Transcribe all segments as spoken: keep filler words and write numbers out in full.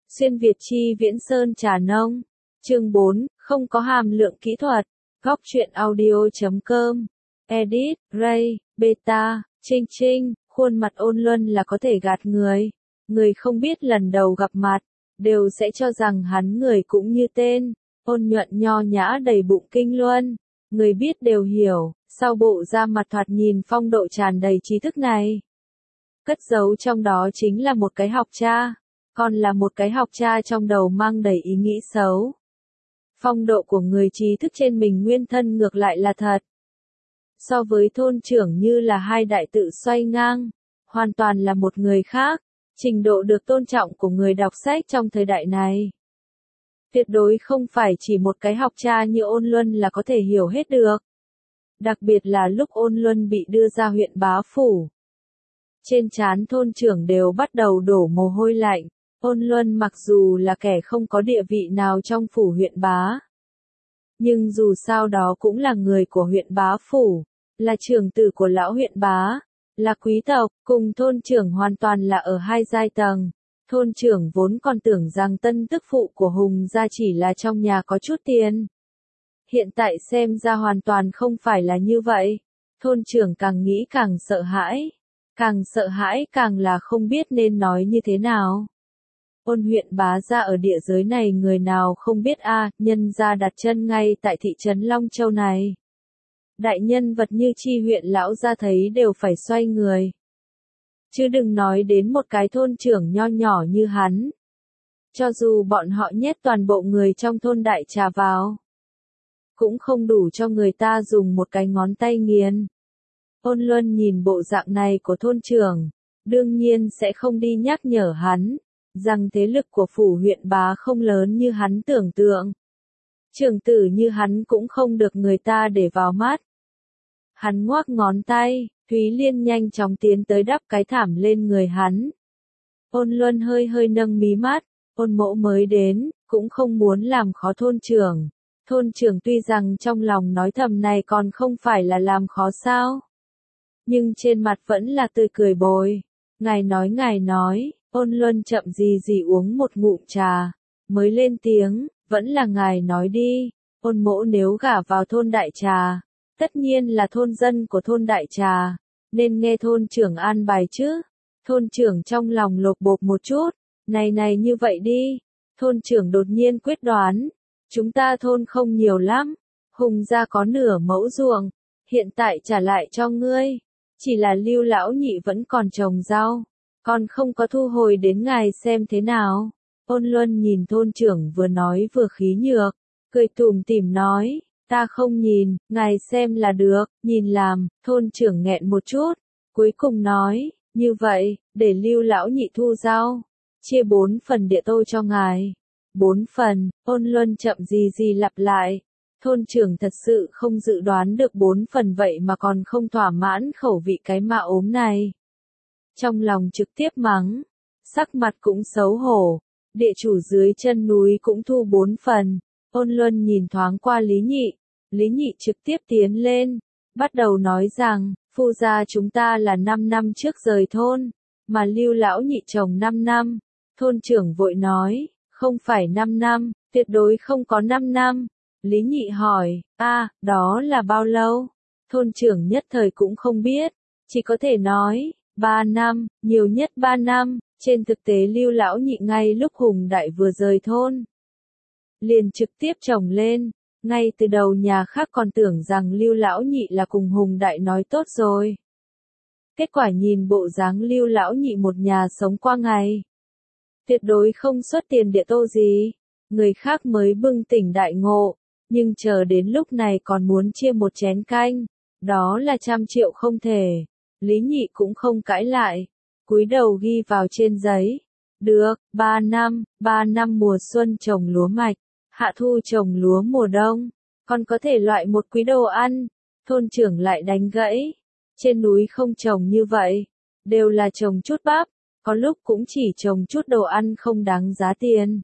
Xuyên Việt chi Viễn Sơn Trà Nông. Chương bốn, không có hàm lượng kỹ thuật. Góc truyện audio.com. Edit, Ray, Beta, Trinh Trinh, khuôn mặt ôn luân là có thể gạt người. Người không biết lần đầu gặp mặt, đều sẽ cho rằng hắn người cũng như tên, ôn nhuận nho nhã đầy bụng kinh luân. Người biết đều hiểu, sau bộ da mặt thoạt nhìn phong độ tràn đầy trí thức này. Cất giấu trong đó chính là một cái học cha, còn là một cái học cha trong đầu mang đầy ý nghĩ xấu. Phong độ của người trí thức trên mình nguyên thân ngược lại là thật. So với thôn trưởng như là hai đại tự xoay ngang, hoàn toàn là một người khác, trình độ được tôn trọng của người đọc sách trong thời đại này. Tuyệt đối không phải chỉ một cái học cha như Ôn Luân là có thể hiểu hết được. Đặc biệt là lúc Ôn Luân bị đưa ra huyện Bá Phủ. Trên trán thôn trưởng đều bắt đầu đổ mồ hôi lạnh. Ôn Luân mặc dù là kẻ không có địa vị nào trong phủ huyện Bá. Nhưng dù sao đó cũng là người của huyện Bá Phủ, là trưởng tử của lão huyện Bá, là quý tộc, cùng thôn trưởng hoàn toàn là ở hai giai tầng. Thôn trưởng vốn còn tưởng rằng tân tức phụ của Hùng gia chỉ là trong nhà có chút tiền. Hiện tại xem ra hoàn toàn không phải là như vậy. Thôn trưởng càng nghĩ càng sợ hãi. Càng sợ hãi càng là không biết nên nói như thế nào. Ôn huyện Bá gia ở địa giới này người nào không biết a, à, nhân gia đặt chân ngay tại thị trấn Long Châu này. Đại nhân vật như Chi huyện lão gia thấy đều phải xoay người. Chứ đừng nói đến một cái thôn trưởng nho nhỏ như hắn. Cho dù bọn họ nhét toàn bộ người trong thôn Đại Trà vào, cũng không đủ cho người ta dùng một cái ngón tay nghiền. Ôn Luân nhìn bộ dạng này của thôn trưởng, đương nhiên sẽ không đi nhắc nhở hắn, rằng thế lực của phủ huyện Bá không lớn như hắn tưởng tượng. Trưởng tử như hắn cũng không được người ta để vào mắt. Hắn ngoác ngón tay, Thúy Liên nhanh chóng tiến tới đắp cái thảm lên người hắn. Ôn Luân hơi hơi nâng mí mắt, Ôn mẫu mới đến, cũng không muốn làm khó thôn trưởng. Thôn trưởng tuy rằng trong lòng nói thầm này còn không phải là làm khó sao. Nhưng trên mặt vẫn là tươi cười bồi. Ngài nói ngài nói, Ôn Luân chậm gì gì uống một ngụm trà, mới lên tiếng, vẫn là ngài nói đi. Ôn mẫu nếu gả vào thôn Đại Trà, tất nhiên là thôn dân của thôn Đại Trà, nên nghe thôn trưởng an bài chứ. Thôn trưởng trong lòng lột bột một chút, này này như vậy đi. Thôn trưởng đột nhiên quyết đoán, chúng ta thôn không nhiều lắm, Hùng gia có nửa mẫu ruộng, hiện tại trả lại cho ngươi. Chỉ là Lưu lão nhị vẫn còn trồng rau, còn không có thu hồi đến ngài xem thế nào. Ôn Luân nhìn thôn trưởng vừa nói vừa khí nhược, cười tủm tỉm nói, ta không nhìn, ngài xem là được, nhìn làm. Thôn trưởng nghẹn một chút, cuối cùng nói, như vậy, để Lưu lão nhị thu rau, chia bốn phần địa tô cho ngài. Bốn phần, Ôn Luân chậm gì gì lặp lại. Thôn trưởng thật sự không dự đoán được bốn phần vậy mà còn không thỏa mãn khẩu vị cái mạ ốm này. Trong lòng trực tiếp mắng, sắc mặt cũng xấu hổ, địa chủ dưới chân núi cũng thu bốn phần. Ôn Luân nhìn thoáng qua Lý Nhị, Lý Nhị trực tiếp tiến lên, bắt đầu nói rằng, phu gia chúng ta là năm năm trước rời thôn, mà Lưu lão nhị chồng năm năm. Thôn trưởng vội nói, không phải năm năm, tuyệt đối không có năm năm. Lý Nhị hỏi, a, à, đó là bao lâu? Thôn trưởng nhất thời cũng không biết, chỉ có thể nói, ba năm, nhiều nhất ba năm. Trên thực tế Lưu lão nhị ngay lúc Hùng Đại vừa rời thôn, liền trực tiếp trồng lên. Ngay từ đầu nhà khác còn tưởng rằng Lưu lão nhị là cùng Hùng Đại nói tốt rồi. Kết quả nhìn bộ dáng Lưu lão nhị một nhà sống qua ngày, tuyệt đối không xuất tiền địa tô gì, người khác mới bừng tỉnh đại ngộ. Nhưng chờ đến lúc này còn muốn chia một chén canh, đó là trăm triệu không thể. Lý Nhị cũng không cãi lại, cúi đầu ghi vào trên giấy. Được, ba năm, ba năm mùa xuân trồng lúa mạch, hạ thu trồng lúa mùa đông, còn có thể loại một quý đồ ăn. Thôn trưởng lại đánh gãy, trên núi không trồng như vậy, đều là trồng chút bắp, có lúc cũng chỉ trồng chút đồ ăn không đáng giá tiền.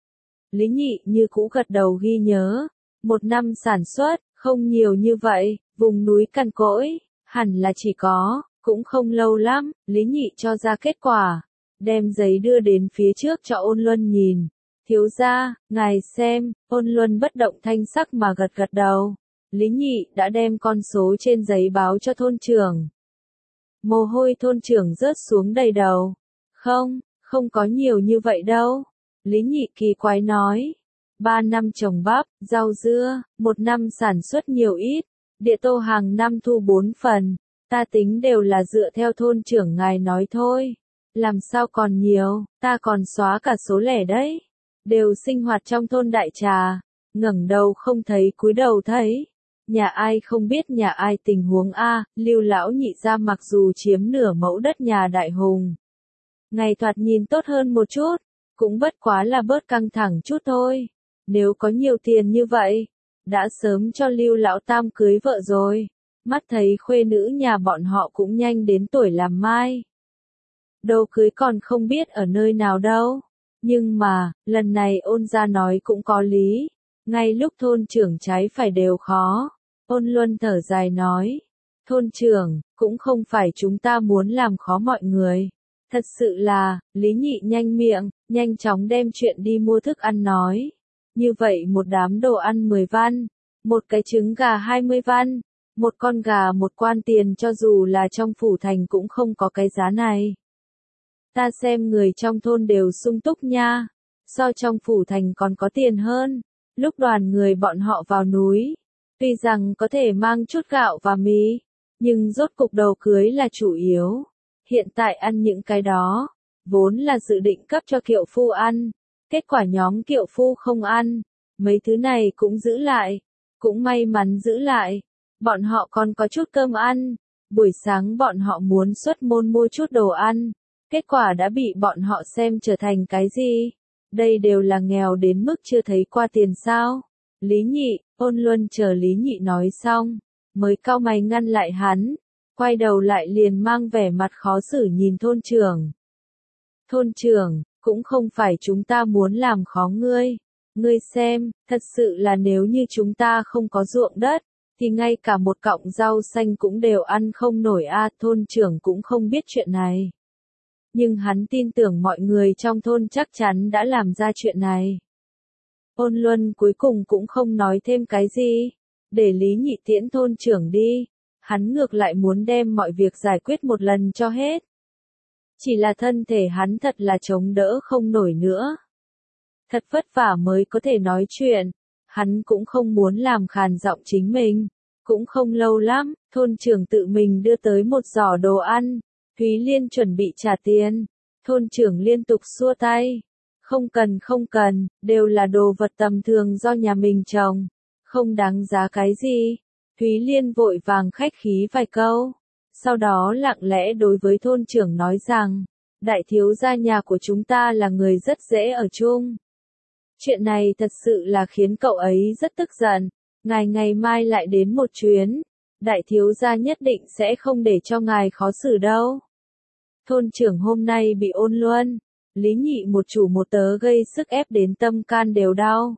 Lý Nhị như cũ gật đầu ghi nhớ. Một năm sản xuất, không nhiều như vậy, vùng núi cằn cỗi, hẳn là chỉ có, cũng không lâu lắm, Lý Nhị cho ra kết quả. đem giấy đưa đến phía trước cho Ôn Luân nhìn. Thiếu gia, ngài xem, Ôn Luân bất động thanh sắc mà gật gật đầu. Lý Nhị đã đem con số trên giấy báo cho thôn trưởng. Mồ hôi thôn trưởng rớt xuống đầy đầu. Không, không có nhiều như vậy đâu. Lý Nhị kỳ quái nói. Ba năm trồng bắp, rau dưa, một năm sản xuất nhiều ít. Địa tô hàng năm thu bốn phần. Ta tính đều là dựa theo thôn trưởng ngài nói thôi. Làm sao còn nhiều, ta còn xóa cả số lẻ đấy. Đều sinh hoạt trong thôn Đại Trà. Ngẩng đầu không thấy cúi đầu thấy. Nhà ai không biết nhà ai tình huống a, Lưu lão nhị gia mặc dù chiếm nửa mẫu đất nhà Đại Hùng. Ngày thoạt nhìn tốt hơn một chút, cũng bất quá là bớt căng thẳng chút thôi. Nếu có nhiều tiền như vậy, đã sớm cho Lưu lão tam cưới vợ rồi. Mắt thấy khuê nữ nhà bọn họ cũng nhanh đến tuổi làm mai. Đồ cưới còn không biết ở nơi nào đâu. Nhưng mà, lần này Ôn gia nói cũng có lý. Ngay lúc thôn trưởng trái phải đều khó. Ôn Luân thở dài nói. Thôn trưởng, cũng không phải chúng ta muốn làm khó mọi người. Thật sự là, Lý Nhị nhanh miệng, nhanh chóng đem chuyện đi mua thức ăn nói. Như vậy một đám đồ ăn mười văn, một cái trứng gà hai mươi văn, một con gà một quan tiền cho dù là trong phủ thành cũng không có cái giá này. Ta xem người trong thôn đều sung túc nha, so trong phủ thành còn có tiền hơn. Lúc đoàn người bọn họ vào núi, tuy rằng có thể mang chút gạo và mì, nhưng rốt cục đầu cưới là chủ yếu. Hiện tại ăn những cái đó, vốn là dự định cấp cho kiệu phu ăn, kết quả nhóm kiệu phu không ăn, mấy thứ này cũng giữ lại, cũng may mắn giữ lại, bọn họ còn có chút cơm ăn, buổi sáng bọn họ muốn xuất môn mua chút đồ ăn, kết quả đã bị bọn họ xem trở thành cái gì, đây đều là nghèo đến mức chưa thấy qua tiền sao. Lý Nhị, Ôn Luân chờ Lý Nhị nói xong, mới cau mày ngăn lại hắn. Quay đầu lại liền mang vẻ mặt khó xử nhìn thôn trưởng. Thôn trưởng, cũng không phải chúng ta muốn làm khó ngươi. Ngươi xem, thật sự là nếu như chúng ta không có ruộng đất, thì ngay cả một cọng rau xanh cũng đều ăn không nổi a. Thôn trưởng cũng không biết chuyện này. Nhưng hắn tin tưởng mọi người trong thôn chắc chắn đã làm ra chuyện này. Ôn Luân cuối cùng cũng không nói thêm cái gì, để Lý Nhị tiễn thôn trưởng đi. Hắn ngược lại muốn đem mọi việc giải quyết một lần cho hết. Chỉ là thân thể hắn thật là chống đỡ không nổi nữa. Thật vất vả mới có thể nói chuyện. Hắn cũng không muốn làm khàn giọng chính mình. Cũng không lâu lắm, thôn trưởng tự mình đưa tới một giỏ đồ ăn. Thúy Liên chuẩn bị trả tiền. Thôn trưởng liên tục xua tay. Không cần không cần, đều là đồ vật tầm thường do nhà mình trồng. Không đáng giá cái gì. Thúy Liên vội vàng khách khí vài câu, sau đó lặng lẽ đối với thôn trưởng nói rằng, đại thiếu gia nhà của chúng ta là người rất dễ ở chung. Chuyện này thật sự là khiến cậu ấy rất tức giận, ngài ngày mai lại đến một chuyến, đại thiếu gia nhất định sẽ không để cho ngài khó xử đâu. Thôn trưởng hôm nay bị Ôn Luân, Lý Nhị một chủ một tớ gây sức ép đến tâm can đều đau.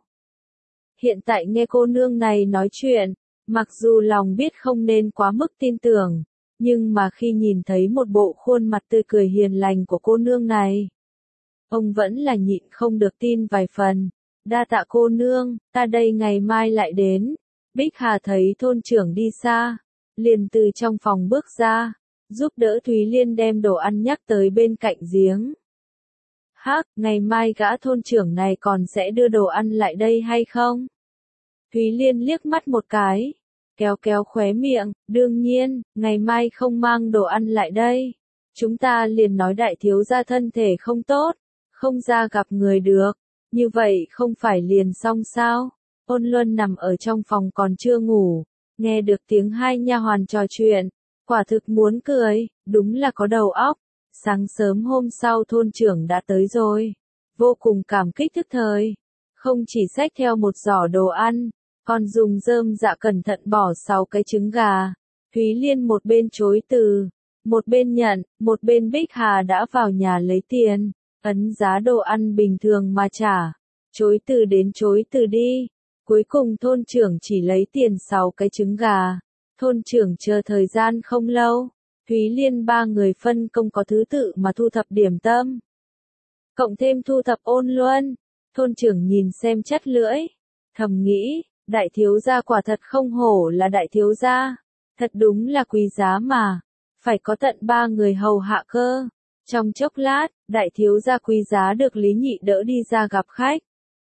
Hiện tại nghe cô nương này nói chuyện, mặc dù lòng biết không nên quá mức tin tưởng, nhưng mà khi nhìn thấy một bộ khuôn mặt tươi cười hiền lành của cô nương này, ông vẫn là nhịn không được tin vài phần. Đa tạ cô nương, ta đây ngày mai lại đến. Bích Hà thấy thôn trưởng đi xa, liền từ trong phòng bước ra, giúp đỡ Thúy Liên đem đồ ăn nhắc tới bên cạnh giếng. Hắc, ngày mai gã thôn trưởng này còn sẽ đưa đồ ăn lại đây hay không? Thúy Liên liếc mắt một cái, kéo kéo khóe miệng, đương nhiên, ngày mai không mang đồ ăn lại đây. Chúng ta liền nói đại thiếu gia thân thể không tốt, không ra gặp người được, như vậy không phải liền xong sao? Ôn Luân nằm ở trong phòng còn chưa ngủ, nghe được tiếng hai nha hoàn trò chuyện, quả thực muốn cười, đúng là có đầu óc. Sáng sớm hôm sau thôn trưởng đã tới rồi, vô cùng cảm kích thức thời, không chỉ xách theo một giỏ đồ ăn, còn dùng rơm dạ cẩn thận bỏ sáu cái trứng gà. Thúy Liên một bên chối từ, một bên nhận, một bên Bích Hà đã vào nhà lấy tiền, ấn giá đồ ăn bình thường mà trả, chối từ đến chối từ đi. Cuối cùng thôn trưởng chỉ lấy tiền sáu cái trứng gà. Thôn trưởng chờ thời gian không lâu, Thúy Liên ba người phân công có thứ tự mà thu thập điểm tâm. cộng thêm thu thập Ôn Luân. Thôn trưởng nhìn xem chất lưỡi, thầm nghĩ, đại thiếu gia quả thật không hổ là đại thiếu gia, thật đúng là quý giá mà, phải có tận ba người hầu hạ cơ. Trong chốc lát, đại thiếu gia quý giá được Lý Nhị đỡ đi ra gặp khách.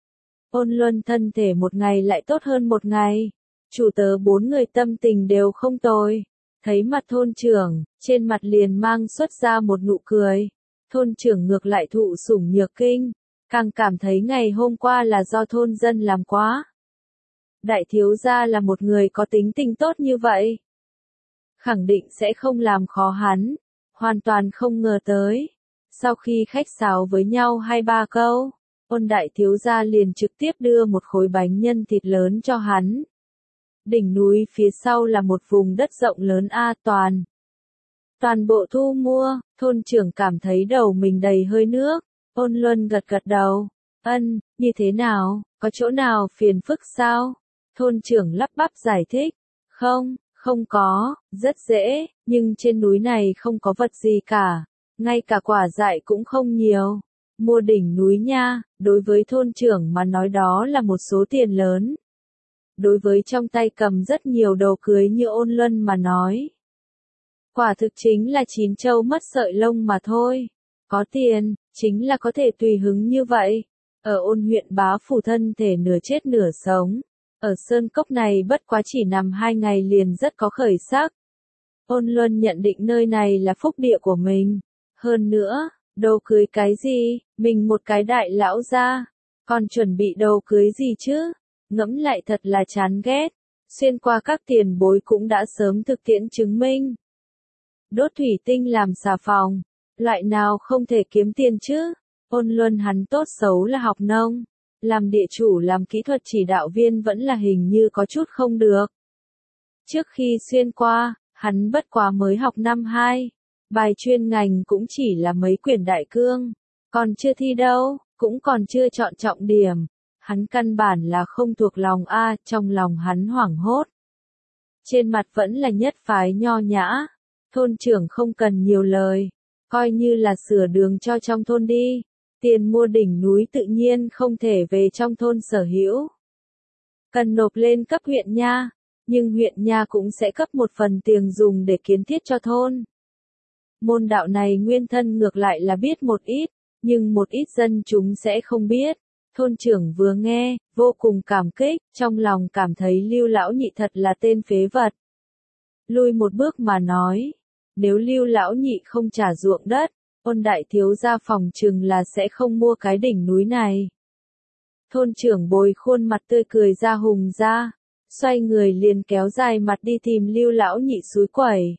Ôn Luân thân thể một ngày lại tốt hơn một ngày, chủ tớ bốn người tâm tình đều không tồi. Thấy mặt thôn trưởng, trên mặt liền mang xuất ra một nụ cười. Thôn trưởng ngược lại thụ sủng nhược kinh, càng cảm thấy ngày hôm qua là do thôn dân làm quá. Đại thiếu gia là một người có tính tình tốt như vậy, khẳng định sẽ không làm khó hắn, hoàn toàn không ngờ tới. Sau khi khách sáo với nhau hai ba câu, Ôn đại thiếu gia liền trực tiếp đưa một khối bánh nhân thịt lớn cho hắn. Đỉnh núi phía sau là một vùng đất rộng lớn a toàn. Toàn bộ thu mua, thôn trưởng cảm thấy đầu mình đầy hơi nước. Ôn Luân gật gật đầu, ân, như thế nào, có chỗ nào phiền phức sao? Thôn trưởng lắp bắp giải thích, không, không có, rất dễ, nhưng trên núi này không có vật gì cả, ngay cả quả dại cũng không nhiều. Mua đỉnh núi nha, đối với thôn trưởng mà nói đó là một số tiền lớn. Đối với trong tay cầm rất nhiều đồ cưới như Ôn Luân mà nói, quả thực chính là chín châu mất sợi lông mà thôi. Có tiền, chính là có thể tùy hứng như vậy. Ở Ôn huyện bá phủ thân thể nửa chết nửa sống. Ở sơn cốc này bất quá chỉ nằm hai ngày liền rất có khởi sắc. Ôn Luân nhận định nơi này là phúc địa của mình. Hơn nữa, đồ cưới cái gì, mình một cái đại lão gia, còn chuẩn bị đồ cưới gì chứ? Ngẫm lại thật là chán ghét. Xuyên qua các tiền bối cũng đã sớm thực tiễn chứng minh. Đốt thủy tinh làm xà phòng, loại nào không thể kiếm tiền chứ? Ôn Luân hắn tốt xấu là học nông, làm địa chủ làm kỹ thuật chỉ đạo viên vẫn là hình như có chút không được. Trước khi xuyên qua, hắn bất quá mới học năm hai, bài chuyên ngành cũng chỉ là mấy quyển đại cương, còn chưa thi đâu, cũng còn chưa chọn trọng điểm. Hắn căn bản là không thuộc lòng a, trong lòng hắn hoảng hốt. Trên mặt vẫn là nhất phái nho nhã, thôn trưởng không cần nhiều lời, coi như là sửa đường cho trong thôn đi, tiền mua đỉnh núi tự nhiên không thể về trong thôn sở hữu. Cần nộp lên cấp huyện nha, nhưng huyện nha cũng sẽ cấp một phần tiền dùng để kiến thiết cho thôn. Môn đạo này nguyên thân ngược lại là biết một ít, nhưng một ít dân chúng sẽ không biết. Thôn trưởng vừa nghe, vô cùng cảm kích, trong lòng cảm thấy Lưu lão nhị thật là tên phế vật. Lui một bước mà nói, nếu Lưu lão nhị không trả ruộng đất, Ôn đại thiếu gia phòng chừng là sẽ không mua cái đỉnh núi này. Thôn trưởng bồi khuôn mặt tươi cười ra hùng ra, xoay người liền kéo dài mặt đi tìm Lưu lão nhị xúi quẩy.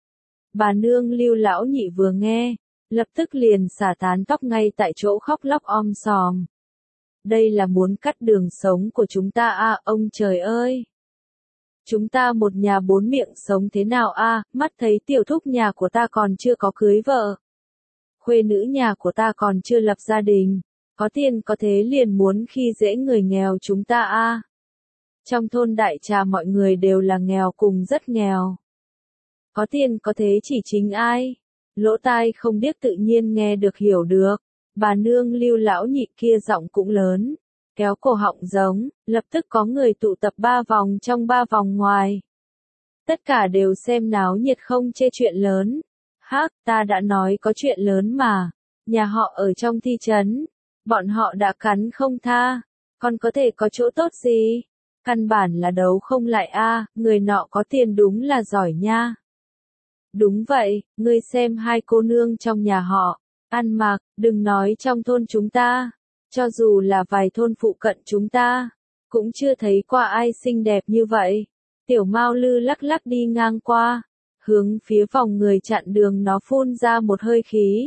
Bà nương Lưu lão nhị vừa nghe, lập tức liền xả tán tóc ngay tại chỗ khóc lóc om sòm. Đây là muốn cắt đường sống của chúng ta à, ông trời ơi! Chúng ta một nhà bốn miệng sống thế nào à, mắt thấy tiểu thúc nhà của ta còn chưa có cưới vợ. Khuê nữ nhà của ta còn chưa lập gia đình, có tiền có thế liền muốn khi dễ người nghèo chúng ta à. Trong thôn Đại Trà mọi người đều là nghèo cùng rất nghèo. Có tiền có thế chỉ chính ai? Lỗ tai không điếc tự nhiên nghe được hiểu được. Bà nương Lưu lão nhị kia giọng cũng lớn, kéo cổ họng giống, lập tức có người tụ tập ba vòng trong ba vòng ngoài. Tất cả đều xem náo nhiệt không chê chuyện lớn. Hắc, ta đã nói có chuyện lớn mà. Nhà họ ở trong thị trấn, bọn họ đã cắn không tha, còn có thể có chỗ tốt gì? Căn bản là đấu không lại a, người nọ có tiền đúng là giỏi nha. Đúng vậy, ngươi xem hai cô nương trong nhà họ, ăn mặc, đừng nói trong thôn chúng ta, cho dù là vài thôn phụ cận chúng ta, cũng chưa thấy qua ai xinh đẹp như vậy. Tiểu Mao Lư lắc lắc đi ngang qua, hướng phía vòng người chặn đường nó phun ra một hơi khí.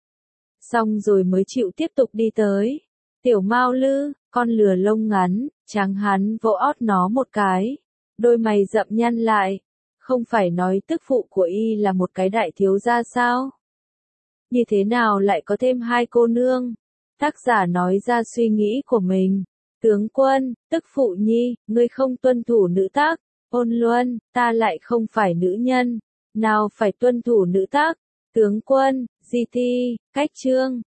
Xong rồi mới chịu tiếp tục đi tới. Tiểu Mao Lư, con lừa lông ngắn, trắng hắn vỗ ót nó một cái, đôi mày rậm nhăn lại. Không phải nói tức phụ của y là một cái đại thiếu gia sao? Như thế nào lại có thêm hai cô nương? Tác giả nói ra suy nghĩ của mình. Tướng quân, tức phụ nhi, ngươi không tuân thủ nữ tác. Ôn Luân, ta lại không phải nữ nhân. Nào phải tuân thủ nữ tác. Tướng quân, gi ti, cách chương.